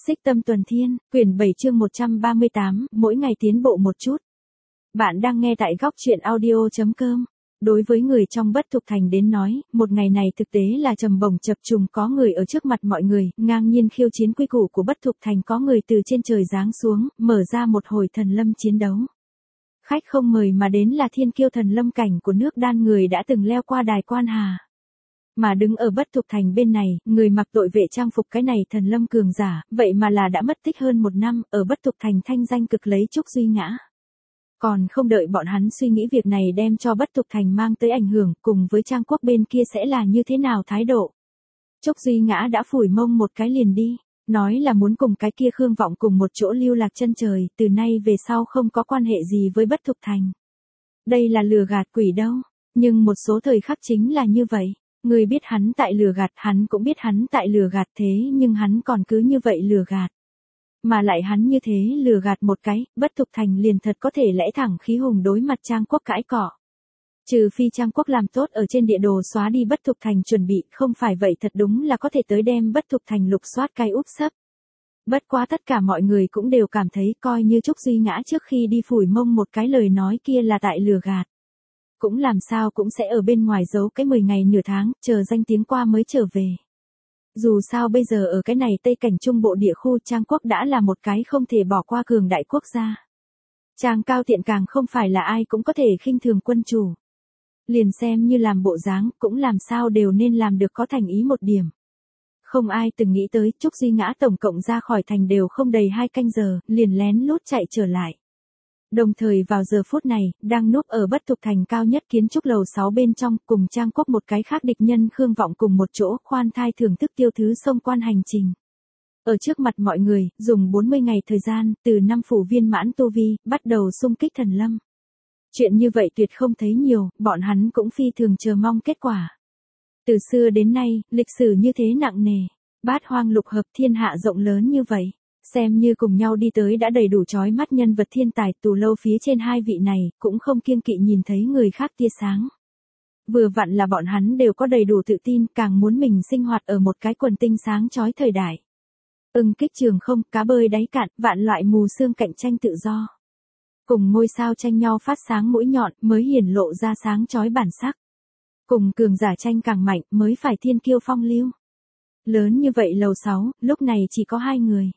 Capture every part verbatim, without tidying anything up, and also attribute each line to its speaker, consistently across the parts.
Speaker 1: Xích Tâm Tuần Thiên, quyển bảy chương một trăm ba mươi tám, mỗi ngày tiến bộ một chút. Bạn đang nghe tại góc truyện audio chấm com. Đối với người trong Bất Thục Thành đến nói, một ngày này thực tế là trầm bổng chập trùng, có người ở trước mặt mọi người, ngang nhiên khiêu chiến quy củ của Bất Thục Thành, có người từ trên trời giáng xuống, mở ra một hồi thần lâm chiến đấu. Khách không mời mà đến là thiên kiêu thần lâm cảnh của nước Đan, người đã từng leo qua đài Quan Hà. Mà đứng ở Bất Thục Thành bên này, người mặc đội vệ trang phục cái này thần lâm cường giả, vậy mà là đã mất tích hơn một năm, ở Bất Thục Thành thanh danh cực lấy Trúc Duy Ngã. Còn không đợi bọn hắn suy nghĩ việc này đem cho Bất Thục Thành mang tới ảnh hưởng, cùng với Trang Quốc bên kia sẽ là như thế nào thái độ. Trúc Duy Ngã đã phủi mông một cái liền đi, nói là muốn cùng cái kia Khương Vọng cùng một chỗ lưu lạc chân trời, từ nay về sau không có quan hệ gì với Bất Thục Thành. Đây là lừa gạt quỷ đâu, nhưng một số thời khắc chính là như vậy. Người biết hắn tại lừa gạt, hắn cũng biết hắn tại lừa gạt, thế nhưng hắn còn cứ như vậy lừa gạt. Mà lại hắn như thế lừa gạt một cái, Bất Thục Thành liền thật có thể lẽ thẳng khí hùng đối mặt Trang Quốc cãi cọ. Trừ phi Trang Quốc làm tốt ở trên địa đồ xóa đi Bất Thục Thành chuẩn bị, không phải vậy thật đúng là có thể tới đem Bất Thục Thành lục soát cái úp sấp. Bất quá tất cả mọi người cũng đều cảm thấy coi như Trúc Duy Ngã trước khi đi phủi mông một cái lời nói kia là tại lừa gạt. Cũng làm sao cũng sẽ ở bên ngoài giấu cái mười ngày nửa tháng, chờ danh tiếng qua mới trở về. Dù sao bây giờ ở cái này Tây Cảnh Trung Bộ địa khu, Trang Quốc đã là một cái không thể bỏ qua cường đại quốc gia. Trang Cao Tiện càng không phải là ai cũng có thể khinh thường quân chủ. Liền xem như làm bộ dáng, cũng làm sao đều nên làm được có thành ý một điểm. Không ai từng nghĩ tới, Trúc Duy Ngã tổng cộng ra khỏi thành đều không đầy hai canh giờ, liền lén lút chạy trở lại. Đồng thời vào giờ phút này, đang núp ở Bất Thục Thành cao nhất kiến trúc lầu sáu bên trong, cùng Trang Quốc một cái khác địch nhân Khương Vọng cùng một chỗ khoan thai thưởng thức tiêu thứ xông quan hành trình. Ở trước mặt mọi người, dùng bốn mươi ngày thời gian, từ năm phủ viên mãn tu vi, bắt đầu xung kích thần lâm. Chuyện như vậy tuyệt không thấy nhiều, bọn hắn cũng phi thường chờ mong kết quả. Từ xưa đến nay, lịch sử như thế nặng nề, bát hoang lục hợp, thiên hạ rộng lớn như vậy. Xem như cùng nhau đi tới đã đầy đủ chói mắt nhân vật thiên tài, tù lâu phía trên hai vị này, cũng không kiêng kỵ nhìn thấy người khác tia sáng. Vừa vặn là bọn hắn đều có đầy đủ tự tin, càng muốn mình sinh hoạt ở một cái quần tinh sáng chói thời đại. Ưng kích trường không, cá bơi đáy cạn, vạn loại mù sương cạnh tranh tự do. Cùng ngôi sao tranh nhau phát sáng mũi nhọn, mới hiển lộ ra sáng chói bản sắc. Cùng cường giả tranh càng mạnh, mới phải thiên kiêu phong lưu. Lớn như vậy lầu sáu, lúc này chỉ có hai người.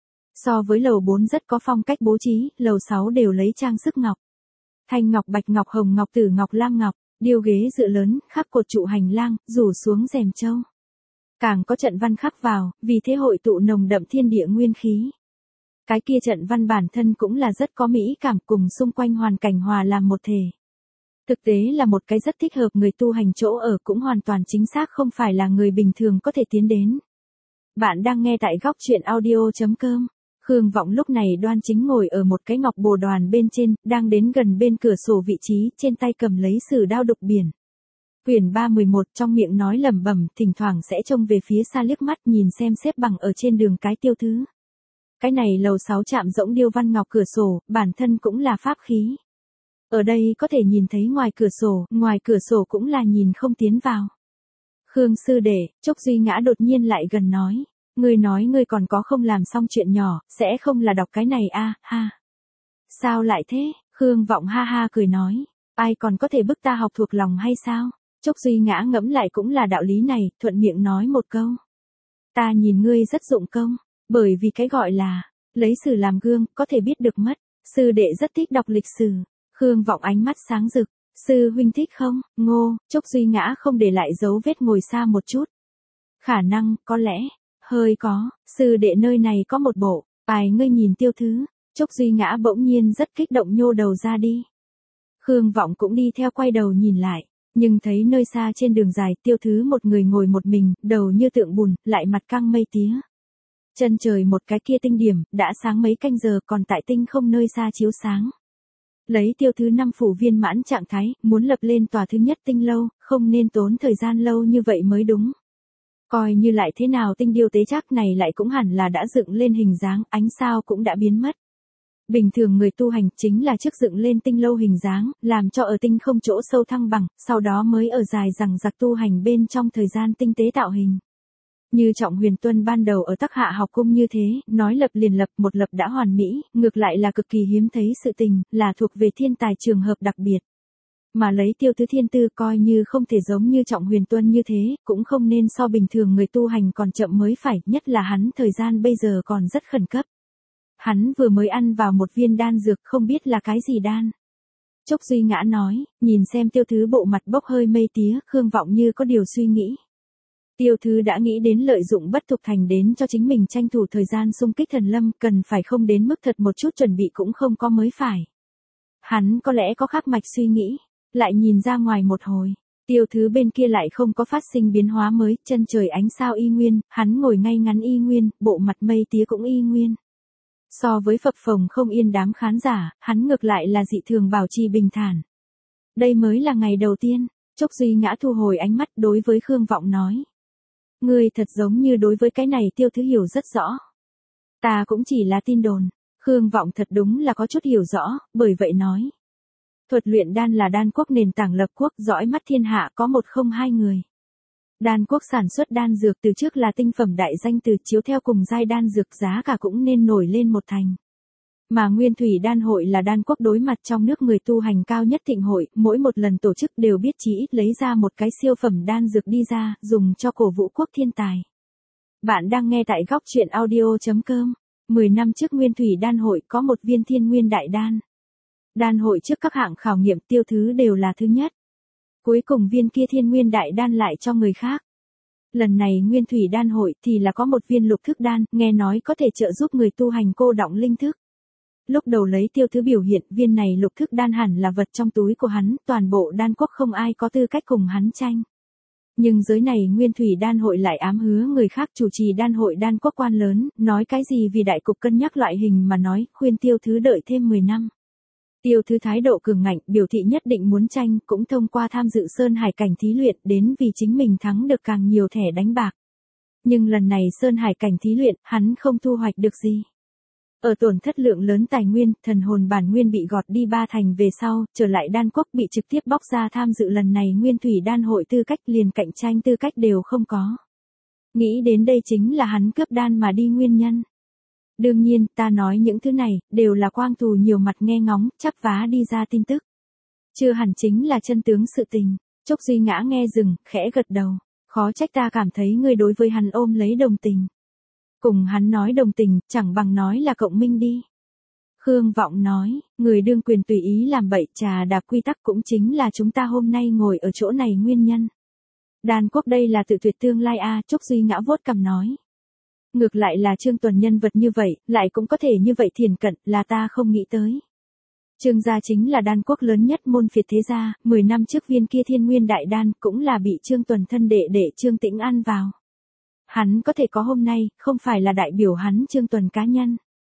Speaker 1: So với lầu bốn rất có phong cách bố trí, lầu sáu đều lấy trang sức ngọc. Thanh ngọc, bạch ngọc, hồng ngọc, tử ngọc, lam ngọc, điêu ghế dựa lớn, khắc cột trụ hành lang, rủ xuống rèm châu. Càng có trận văn khắc vào, vì thế hội tụ nồng đậm thiên địa nguyên khí. Cái kia trận văn bản thân cũng là rất có mỹ cảm, cùng xung quanh hoàn cảnh hòa làm một thể. Thực tế là một cái rất thích hợp người tu hành chỗ ở, cũng hoàn toàn chính xác không phải là người bình thường có thể tiến đến. Bạn đang nghe tại góc truyện audio chấm com. Khương Vọng lúc này đoan chính ngồi ở một cái ngọc bồ đoàn bên trên, đang đến gần bên cửa sổ vị trí, trên tay cầm lấy sử đao đục biển. Quyển ba mười một, trong miệng nói lẩm bẩm, thỉnh thoảng sẽ trông về phía xa liếc mắt nhìn xem xếp bằng ở trên đường cái tiêu thứ. Cái này lầu sáu chạm rỗng điêu văn ngọc cửa sổ, bản thân cũng là pháp khí. Ở đây có thể nhìn thấy ngoài cửa sổ, ngoài cửa sổ cũng là nhìn không tiến vào. Khương sư đệ, Trúc Duy Ngã đột nhiên lại gần nói. Ngươi nói ngươi còn có không làm xong chuyện nhỏ, sẽ không là đọc cái này a, ha. Sao lại thế? Khương Vọng ha ha cười nói. Ai còn có thể bức ta học thuộc lòng hay sao? Trúc Duy Ngã ngẫm lại cũng là đạo lý này, thuận miệng nói một câu. Ta nhìn ngươi rất dụng công, bởi vì cái gọi là, lấy sử làm gương, có thể biết được mất. Sư đệ rất thích đọc lịch sử. Khương Vọng ánh mắt sáng rực. Sư huynh thích không? Ngô, Trúc Duy Ngã không để lại dấu vết ngồi xa một chút. Khả năng, có lẽ. Hơi có, sư đệ nơi này có một bộ, ai ngươi nhìn tiêu thứ. Trúc Duy Ngã bỗng nhiên rất kích động nhô đầu ra đi. Khương Vọng cũng đi theo quay đầu nhìn lại, nhưng thấy nơi xa trên đường dài tiêu thứ một người ngồi một mình, đầu như tượng bùn, lại mặt căng mây tía. Chân trời một cái kia tinh điểm, đã sáng mấy canh giờ còn tại tinh không nơi xa chiếu sáng. Lấy tiêu thứ năm phủ viên mãn trạng thái, muốn lập lên tòa thứ nhất tinh lâu, không nên tốn thời gian lâu như vậy mới đúng. Coi như lại thế nào tinh điêu tế chắc này lại cũng hẳn là đã dựng lên hình dáng, ánh sao cũng đã biến mất. Bình thường người tu hành chính là trước dựng lên tinh lâu hình dáng, làm cho ở tinh không chỗ sâu thăng bằng, sau đó mới ở dài rằng giặc tu hành bên trong thời gian tinh tế tạo hình. Như Trọng Huyền Tuân ban đầu ở Tắc Hạ học cung như thế, nói lập liền lập, một lập đã hoàn mỹ, ngược lại là cực kỳ hiếm thấy sự tình, là thuộc về thiên tài trường hợp đặc biệt. Mà lấy Tiêu Thứ Thiên tư coi như không thể giống như Trọng Huyền Tuân như thế, cũng không nên so bình thường người tu hành còn chậm mới phải, nhất là hắn thời gian bây giờ còn rất khẩn cấp. Hắn vừa mới ăn vào một viên đan dược không biết là cái gì đan. Trúc Duy Ngã nói, nhìn xem Tiêu Thứ bộ mặt bốc hơi mây tía, Khương Vọng như có điều suy nghĩ. Tiêu Thứ đã nghĩ đến lợi dụng Bất Thục Thành đến cho chính mình tranh thủ thời gian xung kích thần lâm, cần phải không đến mức thật một chút chuẩn bị cũng không có mới phải. Hắn có lẽ có khác mạch suy nghĩ, lại nhìn ra ngoài một hồi. Tiêu Thứ bên kia lại không có phát sinh biến hóa mới, chân trời ánh sao y nguyên, hắn ngồi ngay ngắn y nguyên, bộ mặt mây tía cũng y nguyên. So với phập phồng không yên đám khán giả, hắn ngược lại là dị thường bảo trì bình thản. Đây mới là ngày đầu tiên, Trúc Duy Ngã thu hồi ánh mắt đối với Khương Vọng nói. Ngươi thật giống như đối với cái này Tiêu Thứ hiểu rất rõ. Ta cũng chỉ là tin đồn, Khương Vọng thật đúng là có chút hiểu rõ, bởi vậy nói. Thuật luyện đan là đan quốc nền tảng lập quốc, dõi mắt thiên hạ có một không hai người. Đan quốc sản xuất đan dược từ trước là tinh phẩm đại danh từ, chiếu theo cùng giai đan dược giá cả cũng nên nổi lên một thành. Mà Nguyên Thủy Đan Hội là đan quốc đối mặt trong nước người tu hành cao nhất thịnh hội, mỗi một lần tổ chức đều biết chí ít lấy ra một cái siêu phẩm đan dược đi ra, dùng cho cổ vũ quốc thiên tài. Bạn đang nghe tại góc truyện audio chấm com. mười năm trước Nguyên Thủy Đan Hội có một viên Thiên Nguyên Đại Đan. Đan hội trước các hạng khảo nghiệm Tiêu Thứ đều là thứ nhất. Cuối cùng viên kia Thiên Nguyên Đại Đan lại cho người khác. Lần này Nguyên Thủy Đan Hội thì là có một viên lục thức đan, nghe nói có thể trợ giúp người tu hành cô đọng linh thức. Lúc đầu lấy Tiêu Thứ biểu hiện, viên này lục thức đan hẳn là vật trong túi của hắn, toàn bộ đan quốc không ai có tư cách cùng hắn tranh. Nhưng giới này Nguyên Thủy Đan Hội lại ám hứa người khác chủ trì đan hội đan quốc quan lớn, nói cái gì vì đại cục cân nhắc loại hình mà nói, khuyên Tiêu Thứ đợi thêm mười năm. Tiêu Thứ thái độ cường ngạnh, biểu thị nhất định muốn tranh, cũng thông qua tham dự Sơn Hải cảnh thí luyện đến vì chính mình thắng được càng nhiều thẻ đánh bạc. Nhưng lần này Sơn Hải cảnh thí luyện, hắn không thu hoạch được gì. Ở tổn thất lượng lớn tài nguyên, thần hồn bản nguyên bị gọt đi ba thành về sau, trở lại đan quốc bị trực tiếp bóc ra tham dự lần này Nguyên Thủy Đan Hội tư cách, liền cạnh tranh tư cách đều không có. Nghĩ đến đây chính là hắn cướp đan mà đi nguyên nhân. Đương nhiên, ta nói những thứ này, đều là quang thù nhiều mặt nghe ngóng, chắp vá đi ra tin tức. Chưa hẳn chính là chân tướng sự tình. Trúc Duy Ngã nghe dừng, khẽ gật đầu. Khó trách ta cảm thấy ngươi đối với hắn ôm lấy đồng tình. Cùng hắn nói đồng tình, chẳng bằng nói là cộng minh đi. Khương Vọng nói, người đương quyền tùy ý làm bậy, trà đạp quy tắc cũng chính là chúng ta hôm nay ngồi ở chỗ này nguyên nhân. Đan quốc đây là tự tuyệt tương lai a à, Trúc Duy Ngã vuốt cằm nói. Ngược lại là Trương Tuần nhân vật như vậy, lại cũng có thể như vậy thiền cận, là ta không nghĩ tới. Trương gia chính là đan quốc lớn nhất môn phiệt thế gia, mười năm trước viên kia Thiên Nguyên Đại Đan cũng là bị Trương Tuần thân đệ đệ Trương Tĩnh ăn vào. Hắn có thể có hôm nay, không phải là đại biểu hắn Trương Tuần cá nhân.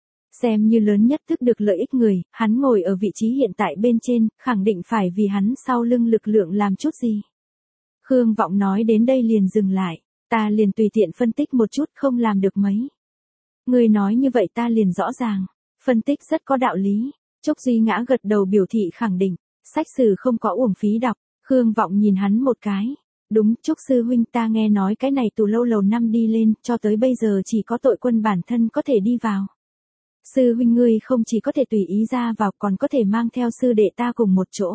Speaker 1: Xem như lớn nhất thức được lợi ích người, hắn ngồi ở vị trí hiện tại bên trên, khẳng định phải vì hắn sau lưng lực lượng làm chút gì. Khương Vọng nói đến đây liền dừng lại, ta liền tùy tiện phân tích một chút không làm được mấy. Người nói như vậy ta liền rõ ràng, phân tích rất có đạo lý. Trúc Duy Ngã gật đầu biểu thị khẳng định, sách sử không có uổng phí đọc. Khương Vọng nhìn hắn một cái. Đúng, Trúc sư huynh, ta nghe nói cái này tù lâu lầu năm đi lên, cho tới bây giờ chỉ có tội quân bản thân có thể đi vào. Sư huynh ngươi không chỉ có thể tùy ý ra vào, còn có thể mang theo sư đệ ta cùng một chỗ.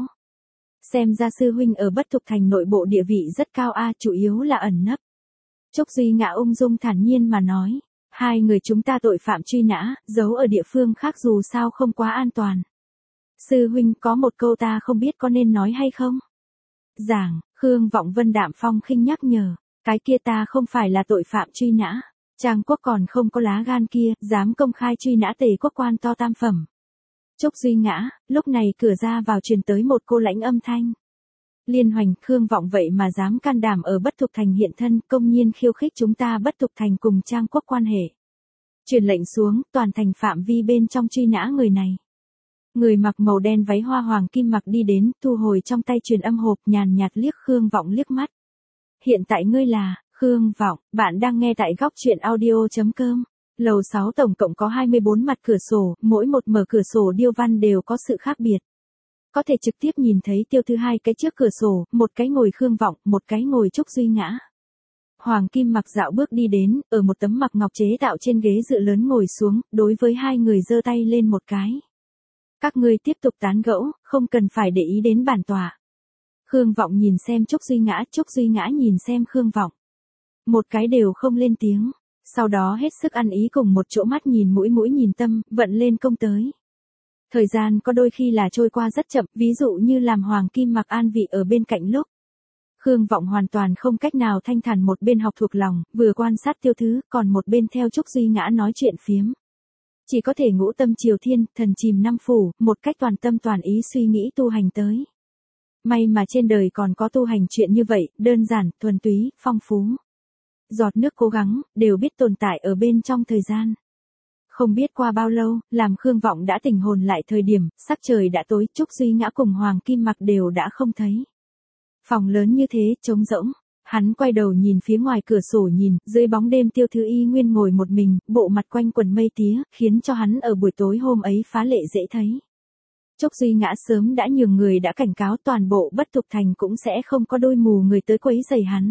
Speaker 1: Xem ra sư huynh ở Bất Thục Thành nội bộ địa vị rất cao a, chủ yếu là ẩn nấp. Trúc Duy Ngã ung dung thản nhiên mà nói, hai người chúng ta tội phạm truy nã, giấu ở địa phương khác dù sao không quá an toàn. Sư huynh có một câu ta không biết có nên nói hay không? Giảng, Khương Vọng Vân đạm phong khinh nhắc nhở, cái kia ta không phải là tội phạm truy nã. Trang quốc còn không có lá gan kia, dám công khai truy nã Tề quốc quan to tam phẩm. Trúc Duy Ngã, lúc này cửa ra vào truyền tới một cô lãnh âm thanh. Liên Hoành, Khương Vọng vậy mà dám can đảm ở Bất Thục Thành hiện thân, công nhiên khiêu khích chúng ta Bất Thục Thành cùng Trang quốc quan hệ. Truyền lệnh xuống, toàn thành phạm vi bên trong truy nã người này. Người mặc màu đen váy hoa hoàng kim mặc đi đến, thu hồi trong tay truyền âm hộp, nhàn nhạt liếc Khương Vọng liếc mắt. Hiện tại ngươi là Khương Vọng, bạn đang nghe tại góc truyện audio chấm com. Lầu sáu tổng cộng có hai mươi bốn mặt cửa sổ, mỗi một mở cửa sổ điêu văn đều có sự khác biệt. Có thể trực tiếp nhìn thấy Tiêu Thứ hai cái trước cửa sổ, một cái ngồi Khương Vọng, một cái ngồi Trúc Duy Ngã. Hoàng Kim Mặc dạo bước đi đến, ở một tấm mặc ngọc chế tạo trên ghế dựa lớn ngồi xuống, đối với hai người giơ tay lên một cái. Các ngươi tiếp tục tán gẫu, không cần phải để ý đến bản tọa. Khương Vọng nhìn xem Trúc Duy Ngã, Trúc Duy Ngã nhìn xem Khương Vọng. Một cái đều không lên tiếng, sau đó hết sức ăn ý cùng một chỗ mắt nhìn mũi mũi nhìn tâm, vận lên công tới. Thời gian có đôi khi là trôi qua rất chậm, ví dụ như làm Hoàng Kim Mặc an vị ở bên cạnh lúc. Khương Vọng hoàn toàn không cách nào thanh thản, một bên học thuộc lòng, vừa quan sát Tiêu Thứ, còn một bên theo Trúc Duy Ngã nói chuyện phiếm. Chỉ có thể ngũ tâm triều thiên, thần chìm năm phủ, một cách toàn tâm toàn ý suy nghĩ tu hành tới. May mà trên đời còn có tu hành chuyện như vậy, đơn giản, thuần túy, phong phú. Giọt nước cố gắng, đều biết tồn tại ở bên trong thời gian. Không biết qua bao lâu, làm Khương Vọng đã tỉnh hồn lại thời điểm, sắc trời đã tối, Trúc Duy Ngã cùng Hoàng Kim Mặc đều đã không thấy. Phòng lớn như thế, trống rỗng. Hắn quay đầu nhìn phía ngoài cửa sổ nhìn, dưới bóng đêm Tiêu Thứ y nguyên ngồi một mình, bộ mặt quanh quần mây tía, khiến cho hắn ở buổi tối hôm ấy phá lệ dễ thấy. Trúc Duy Ngã sớm đã nhường người đã cảnh cáo toàn bộ Bất Thục Thành cũng sẽ không có đôi mù người tới quấy rầy hắn.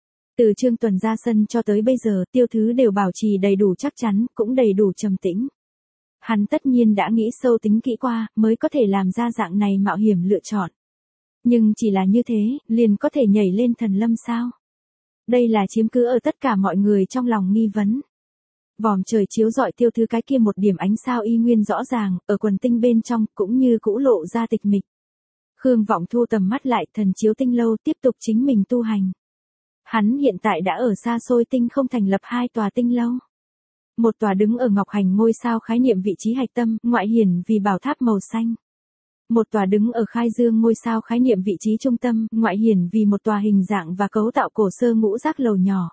Speaker 1: Từ Trương Tuần ra sân cho tới bây giờ, Tiêu Thứ đều bảo trì đầy đủ chắc chắn, cũng đầy đủ trầm tĩnh. Hắn tất nhiên đã nghĩ sâu tính kỹ qua, mới có thể làm ra dạng này mạo hiểm lựa chọn. Nhưng chỉ là như thế, liền có thể nhảy lên thần lâm sao? Đây là chiếm cứ ở tất cả mọi người trong lòng nghi vấn. Vòm trời chiếu rọi Tiêu Thứ cái kia một điểm ánh sao y nguyên rõ ràng, ở quần tinh bên trong, cũng như cũ lộ ra tịch mịch. Khương Vọng thu tầm mắt lại, thần chiếu tinh lâu tiếp tục chính mình tu hành. Hắn hiện tại đã ở xa xôi tinh không thành lập hai tòa tinh lâu. Một tòa đứng ở Ngọc Hành ngôi sao khái niệm vị trí hạch tâm, ngoại hiển vì bảo tháp màu xanh. Một tòa đứng ở Khai Dương ngôi sao khái niệm vị trí trung tâm, ngoại hiển vì một tòa hình dạng và cấu tạo cổ sơ ngũ giác lầu nhỏ.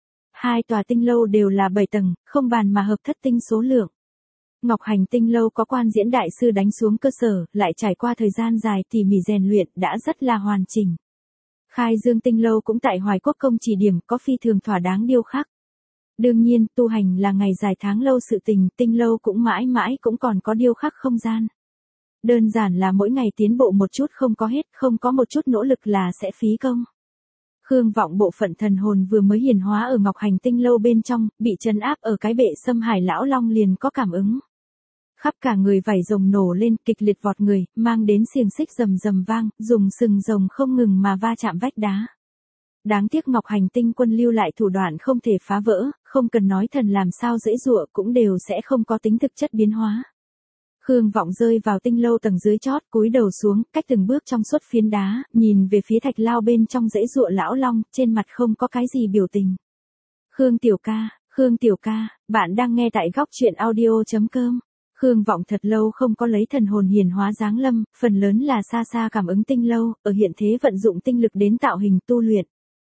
Speaker 1: Hai tòa tinh lâu đều là bảy tầng, không bàn mà hợp thất tinh số lượng. Ngọc Hành tinh lâu có Quan Diễn đại sư đánh xuống cơ sở, lại trải qua thời gian dài tỉ mỉ rèn luyện đã rất là hoàn chỉnh. Khai Dương tinh lâu cũng tại Hoài Quốc công chỉ điểm, có phi thường thỏa đáng điêu khắc. Đương nhiên, tu hành là ngày dài tháng lâu sự tình, tinh lâu cũng mãi mãi cũng còn có điêu khắc không gian. Đơn giản là mỗi ngày tiến bộ một chút không có hết, không có một chút nỗ lực là sẽ phí công. Khương Vọng bộ phận thần hồn vừa mới hiển hóa ở Ngọc Hành tinh lâu bên trong, bị trấn áp ở cái bệ Xâm Hải lão long liền có cảm ứng. Khắp cả người vảy rồng nổ lên, kịch liệt vọt người, mang đến xiềng xích rầm rầm vang, dùng sừng rồng không ngừng mà va chạm vách đá. Đáng tiếc Ngọc Hành tinh quân lưu lại thủ đoạn không thể phá vỡ, không cần nói thần làm sao dễ dụa cũng đều sẽ không có tính thực chất biến hóa. Khương Vọng rơi vào tinh lâu tầng dưới chót, cúi đầu xuống, cách từng bước trong suốt phiến đá, nhìn về phía thạch lao bên trong dãy dụa lão long, trên mặt không có cái gì biểu tình. Khương tiểu ca, Khương tiểu ca, bạn đang nghe tại góc truyện audio chấm com. Khương Vọng thật lâu không có lấy thần hồn hiển hóa giáng lâm, phần lớn là xa xa cảm ứng tinh lâu, ở hiện thế vận dụng tinh lực đến tạo hình tu luyện.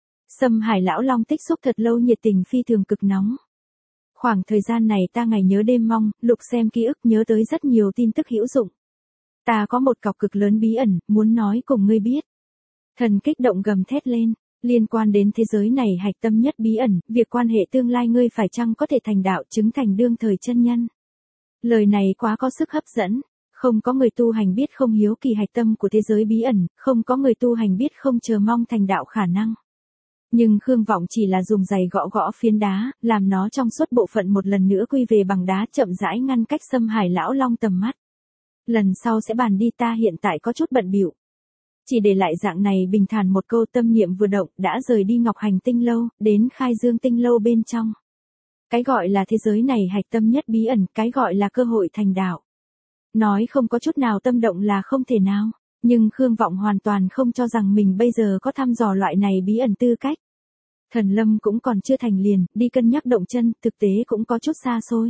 Speaker 1: Xâm Hải lão long tích xúc thật lâu nhiệt tình phi thường cực nóng. Khoảng thời gian này ta ngày nhớ đêm mong, lục xem ký ức nhớ tới rất nhiều tin tức hữu dụng. Ta có một cọc cực lớn bí ẩn, muốn nói cùng ngươi biết. Thần kích động gầm thét lên, liên quan đến thế giới này hạch tâm nhất bí ẩn, việc quan hệ tương lai ngươi phải chăng có thể thành đạo chứng thành đương thời chân nhân. Lời này quá có sức hấp dẫn, không có người tu hành biết không hiếu kỳ hạch tâm của thế giới bí ẩn, không có người tu hành biết không chờ mong thành đạo khả năng. Nhưng Khương Vọng chỉ là dùng giày gõ gõ phiến đá, làm nó trong suốt bộ phận một lần nữa quy về bằng đá, chậm rãi ngăn cách Xâm Hải lão long tầm mắt. Lần sau sẽ bàn đi, ta hiện tại có chút bận bịu. Chỉ để lại dạng này bình thản một câu, tâm niệm vừa động, đã rời đi Ngọc Hành tinh lâu, đến Khai Dương tinh lâu bên trong. Cái gọi là thế giới này hạch tâm nhất bí ẩn, cái gọi là cơ hội thành đạo. Nói không có chút nào tâm động là không thể nào. Nhưng Khương Vọng hoàn toàn không cho rằng mình bây giờ có thăm dò loại này bí ẩn tư cách. Thần lâm cũng còn chưa thành liền, đi cân nhắc động chân, thực tế cũng có chút xa xôi.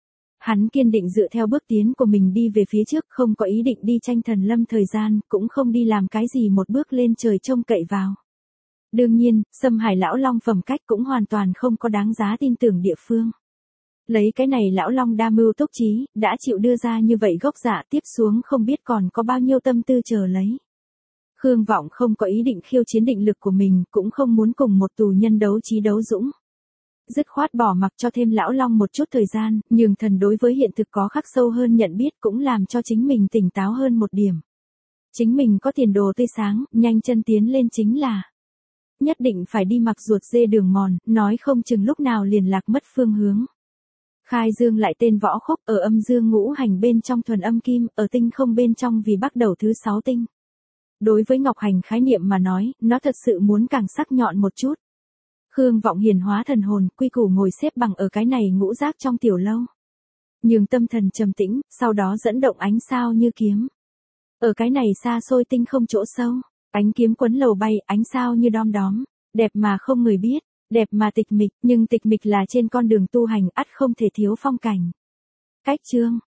Speaker 1: Hắn kiên định dựa theo bước tiến của mình đi về phía trước, không có ý định đi tranh thần lâm thời gian, cũng không đi làm cái gì một bước lên trời trông cậy vào. Đương nhiên, Xâm Hải lão long phẩm cách cũng hoàn toàn không có đáng giá tin tưởng địa phương. Lấy cái này lão long đa mưu túc trí, đã chịu đưa ra như vậy gốc dạ, tiếp xuống không biết còn có bao nhiêu tâm tư chờ lấy. Khương Vọng không có ý định khiêu chiến định lực của mình, cũng không muốn cùng một tù nhân đấu trí đấu dũng. Dứt khoát bỏ mặc cho thêm lão long một chút thời gian, nhường thần đối với hiện thực có khắc sâu hơn nhận biết, cũng làm cho chính mình tỉnh táo hơn một điểm. Chính mình có tiền đồ tươi sáng, nhanh chân tiến lên chính là. nhất định phải đi mặc ruột dê đường mòn, nói không chừng lúc nào liền lạc mất phương hướng. Khai dương lại tên võ khúc, ở âm dương ngũ hành bên trong thuần âm kim, ở tinh không bên trong vì bắt đầu thứ sáu tinh. Đối với Ngọc Hành khái niệm mà nói, nó thật sự muốn càng sắc nhọn một chút. Khương Vọng hiền hóa thần hồn, quy củ ngồi xếp bằng ở cái này ngũ giác trong tiểu lâu. Nhường tâm thần trầm tĩnh, sau đó dẫn động ánh sao như kiếm. Ở cái này xa xôi tinh không chỗ sâu, ánh kiếm quấn lầu bay, ánh sao như đom đóm, đẹp mà không người biết, đẹp mà tịch mịch, nhưng tịch mịch là trên con đường tu hành ắt không thể thiếu phong cảnh. Cách chương